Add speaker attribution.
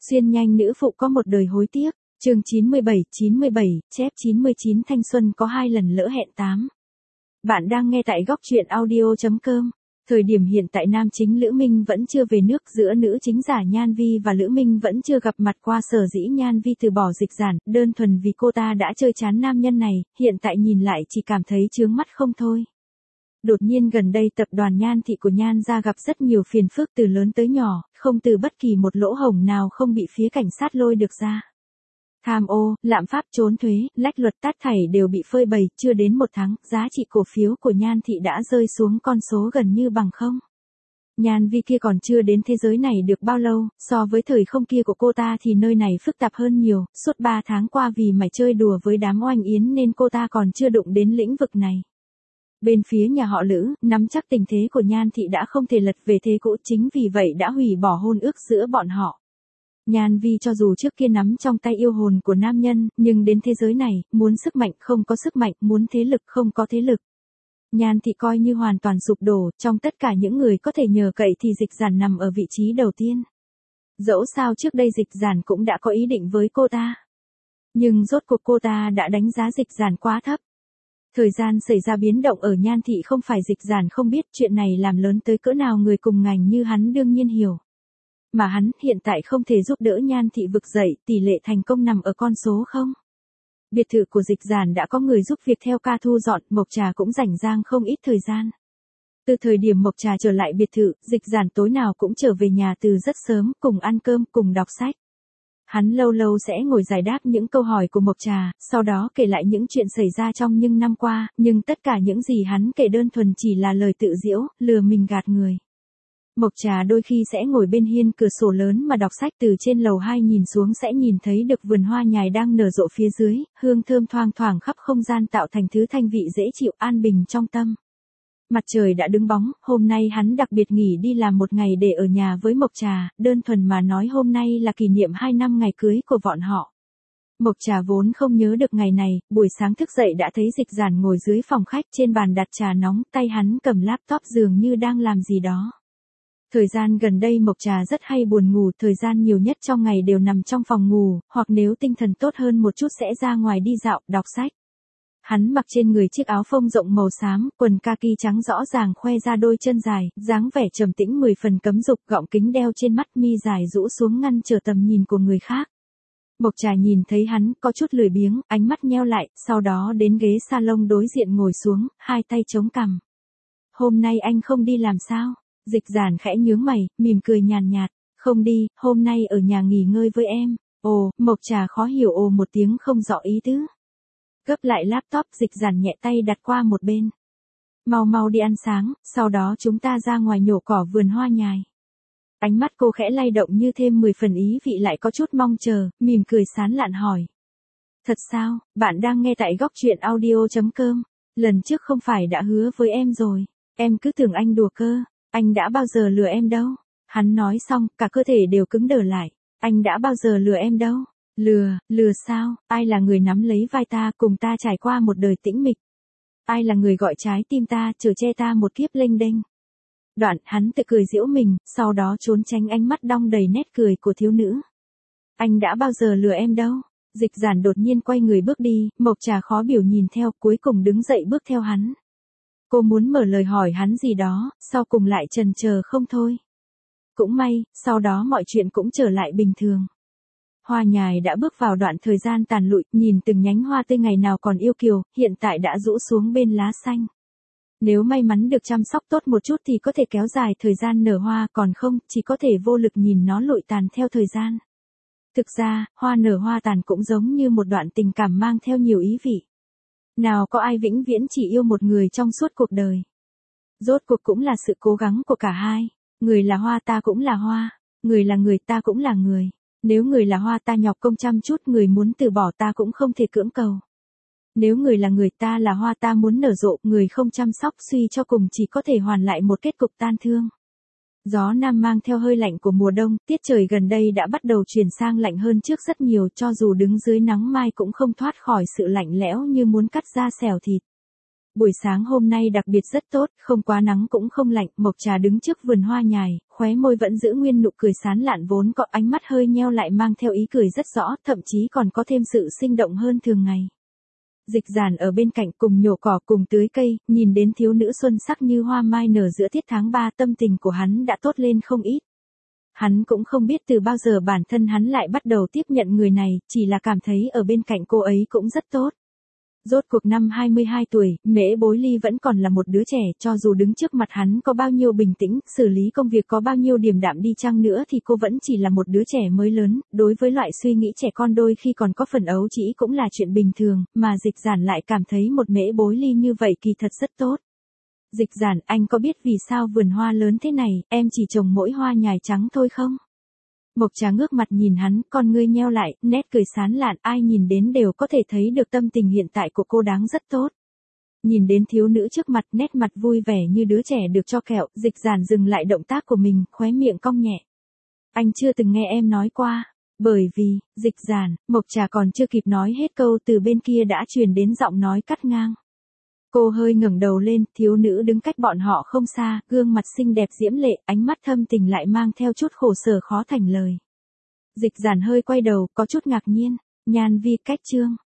Speaker 1: Xuyên nhanh nữ phụ có một đời hối tiếc, chương 97, chép 99 thanh xuân có 2 lần lỡ hẹn 8. Bạn đang nghe tại góc truyện audio.com. Thời điểm hiện tại nam chính Lữ Minh vẫn chưa về nước, giữa nữ chính giả Nhan Vi và Lữ Minh vẫn chưa gặp mặt qua, sở dĩ Nhan Vi từ bỏ Dịch Giản, đơn thuần vì cô ta đã chơi chán nam nhân này, hiện tại nhìn lại chỉ cảm thấy chướng mắt không thôi. Đột nhiên gần đây tập đoàn Nhan Thị của Nhan gia gặp rất nhiều phiền phức từ lớn tới nhỏ, không từ bất kỳ một lỗ hổng nào không bị phía cảnh sát lôi được ra. Tham ô, lạm phát, trốn thuế, lách luật, tất thảy đều bị phơi bày, chưa đến 1 tháng, giá trị cổ phiếu của Nhan Thị đã rơi xuống con số gần như bằng không. Nhan Vi kia còn chưa đến thế giới này được bao lâu, so với thời không kia của cô ta thì nơi này phức tạp hơn nhiều, suốt 3 tháng qua vì mải chơi đùa với đám oanh yến nên cô ta còn chưa đụng đến lĩnh vực này. Bên phía nhà họ Lữ, nắm chắc tình thế của Nhan Thị đã không thể lật về thế cũ, chính vì vậy đã hủy bỏ hôn ước giữa bọn họ. Nhan Vi cho dù trước kia nắm trong tay yêu hồn của nam nhân, nhưng đến thế giới này, muốn sức mạnh không có sức mạnh, muốn thế lực không có thế lực. Nhan Thị coi như hoàn toàn sụp đổ, trong tất cả những người có thể nhờ cậy thì Dịch Giản nằm ở vị trí đầu tiên. Dẫu sao trước đây Dịch Giản cũng đã có ý định với cô ta. Nhưng rốt cuộc cô ta đã đánh giá Dịch Giản quá thấp. Thời gian xảy ra biến động ở Nhan Thị không phải Dịch Giản không biết, chuyện này làm lớn tới cỡ nào người cùng ngành như hắn đương nhiên hiểu. Mà hắn hiện tại không thể giúp đỡ Nhan Thị vực dậy, tỷ lệ thành công nằm ở con số không. Biệt thự của Dịch Giản đã có người giúp việc theo ca thu dọn, Mộc Trà cũng rảnh rang không ít thời gian. Từ thời điểm Mộc Trà trở lại biệt thự, Dịch Giản tối nào cũng trở về nhà từ rất sớm, cùng ăn cơm, cùng đọc sách. Hắn lâu lâu sẽ ngồi giải đáp những câu hỏi của Mộc Trà, sau đó kể lại những chuyện xảy ra trong những năm qua, nhưng tất cả những gì hắn kể đơn thuần chỉ là lời tự giễu, lừa mình gạt người. Mộc Trà đôi khi sẽ ngồi bên hiên cửa sổ lớn mà đọc sách, từ trên lầu 2 nhìn xuống sẽ nhìn thấy được vườn hoa nhài đang nở rộ phía dưới, hương thơm thoang thoảng khắp không gian tạo thành thứ thanh vị dễ chịu, an bình trong tâm. Mặt trời đã đứng bóng, hôm nay hắn đặc biệt nghỉ đi làm 1 ngày để ở nhà với Mộc Trà, đơn thuần mà nói hôm nay là kỷ niệm 2 năm ngày cưới của bọn họ. Mộc Trà vốn không nhớ được ngày này, buổi sáng thức dậy đã thấy Dịch Giản ngồi dưới phòng khách, trên bàn đặt trà nóng, tay hắn cầm laptop dường như đang làm gì đó. Thời gian gần đây Mộc Trà rất hay buồn ngủ, thời gian nhiều nhất trong ngày đều nằm trong phòng ngủ, hoặc nếu tinh thần tốt hơn một chút sẽ ra ngoài đi dạo, đọc sách. Hắn mặc trên người chiếc áo phông rộng màu xám, quần kaki trắng rõ ràng khoe ra đôi chân dài, dáng vẻ trầm tĩnh 10 phần cấm dục, gọng kính đeo trên mắt, mi dài rũ xuống ngăn trở tầm nhìn của người khác. Mộc Trà nhìn thấy hắn, có chút lười biếng, ánh mắt nheo lại, sau đó đến ghế salon đối diện ngồi xuống, hai tay chống cằm. Hôm nay anh không đi làm sao? Dịch Giản khẽ nhướng mày, mỉm cười nhàn nhạt. Không đi, hôm nay ở nhà nghỉ ngơi với em. Ồ, Mộc Trà khó hiểu ồ một tiếng không rõ ý tứ. Gấp lại laptop, Dịch Giản nhẹ tay đặt qua một bên. Mau mau đi ăn sáng, sau đó chúng ta ra ngoài nhổ cỏ vườn hoa nhài. Ánh mắt cô khẽ lay động như thêm 10 phần ý vị lại có chút mong chờ, mỉm cười sán lạn hỏi. Thật sao, bạn đang nghe tại góc truyện audio.com. Lần trước không phải đã hứa với em rồi, em cứ tưởng anh đùa cơ. Anh đã bao giờ lừa em đâu. Hắn nói xong, cả cơ thể đều cứng đờ lại. Anh đã bao giờ lừa em đâu. Lừa sao, ai là người nắm lấy vai ta cùng ta trải qua một đời tĩnh mịch. Ai là người gọi trái tim ta, chở che ta một kiếp lênh đênh. Đoạn, hắn tự cười giễu mình, sau đó trốn tránh ánh mắt đong đầy nét cười của thiếu nữ. Anh đã bao giờ lừa em đâu. Dịch Giản đột nhiên quay người bước đi, Mộc Trà khó biểu nhìn theo, cuối cùng đứng dậy bước theo hắn. Cô muốn mở lời hỏi hắn gì đó, sau cùng lại chần chờ không thôi. Cũng may, sau đó mọi chuyện cũng trở lại bình thường. Hoa nhài đã bước vào đoạn thời gian tàn lụi, nhìn từng nhánh hoa tươi ngày nào còn yêu kiều, hiện tại đã rũ xuống bên lá xanh. Nếu may mắn được chăm sóc tốt một chút thì có thể kéo dài thời gian nở hoa, còn không, chỉ có thể vô lực nhìn nó lụi tàn theo thời gian. Thực ra, hoa nở hoa tàn cũng giống như một đoạn tình cảm mang theo nhiều ý vị. Nào có ai vĩnh viễn chỉ yêu một người trong suốt cuộc đời. Rốt cuộc cũng là sự cố gắng của cả hai. Người là hoa ta cũng là hoa. Người là người ta cũng là người. Nếu người là hoa ta nhọc công chăm chút, người muốn từ bỏ ta cũng không thể cưỡng cầu. Nếu người là người ta là hoa ta muốn nở rộ, người không chăm sóc suy cho cùng chỉ có thể hoàn lại một kết cục tan thương. Gió nam mang theo hơi lạnh của mùa đông, tiết trời gần đây đã bắt đầu chuyển sang lạnh hơn trước rất nhiều, cho dù đứng dưới nắng mai cũng không thoát khỏi sự lạnh lẽo như muốn cắt da xẻo thịt. Buổi sáng hôm nay đặc biệt rất tốt, không quá nắng cũng không lạnh, Mộc Trà đứng trước vườn hoa nhài, khóe môi vẫn giữ nguyên nụ cười sán lạn vốn có, ánh mắt hơi nheo lại mang theo ý cười rất rõ, thậm chí còn có thêm sự sinh động hơn thường ngày. Dịch Giản ở bên cạnh cùng nhổ cỏ cùng tưới cây, nhìn đến thiếu nữ xuân sắc như hoa mai nở giữa tiết tháng 3, tâm tình của hắn đã tốt lên không ít. Hắn cũng không biết từ bao giờ bản thân hắn lại bắt đầu tiếp nhận người này, chỉ là cảm thấy ở bên cạnh cô ấy cũng rất tốt. Rốt cuộc năm 22 tuổi, Mễ Bối Ly vẫn còn là một đứa trẻ, cho dù đứng trước mặt hắn có bao nhiêu bình tĩnh, xử lý công việc có bao nhiêu điềm đạm đi chăng nữa thì cô vẫn chỉ là một đứa trẻ mới lớn, đối với loại suy nghĩ trẻ con đôi khi còn có phần ấu trĩ cũng là chuyện bình thường, mà Dịch Giản lại cảm thấy một Mễ Bối Ly như vậy kỳ thật rất tốt. Dịch Giản, anh có biết vì sao vườn hoa lớn thế này, em chỉ trồng mỗi hoa nhài trắng thôi không? Mộc Trà ngước mặt nhìn hắn, con ngươi nheo lại, nét cười sán lạn, ai nhìn đến đều có thể thấy được tâm tình hiện tại của cô đáng rất tốt. Nhìn đến thiếu nữ trước mặt, nét mặt vui vẻ như đứa trẻ được cho kẹo, Dịch Giản dừng lại động tác của mình, khóe miệng cong nhẹ. Anh chưa từng nghe em nói qua. Bởi vì, Dịch Giản, Mộc Trà còn chưa kịp nói hết câu từ bên kia đã truyền đến giọng nói cắt ngang. Cô hơi ngẩng đầu lên, thiếu nữ đứng cách bọn họ không xa, gương mặt xinh đẹp diễm lệ, ánh mắt thâm tình lại mang theo chút khổ sở khó thành lời. Dịch Giản hơi quay đầu, có chút ngạc nhiên, Nhan Vi cách Trương.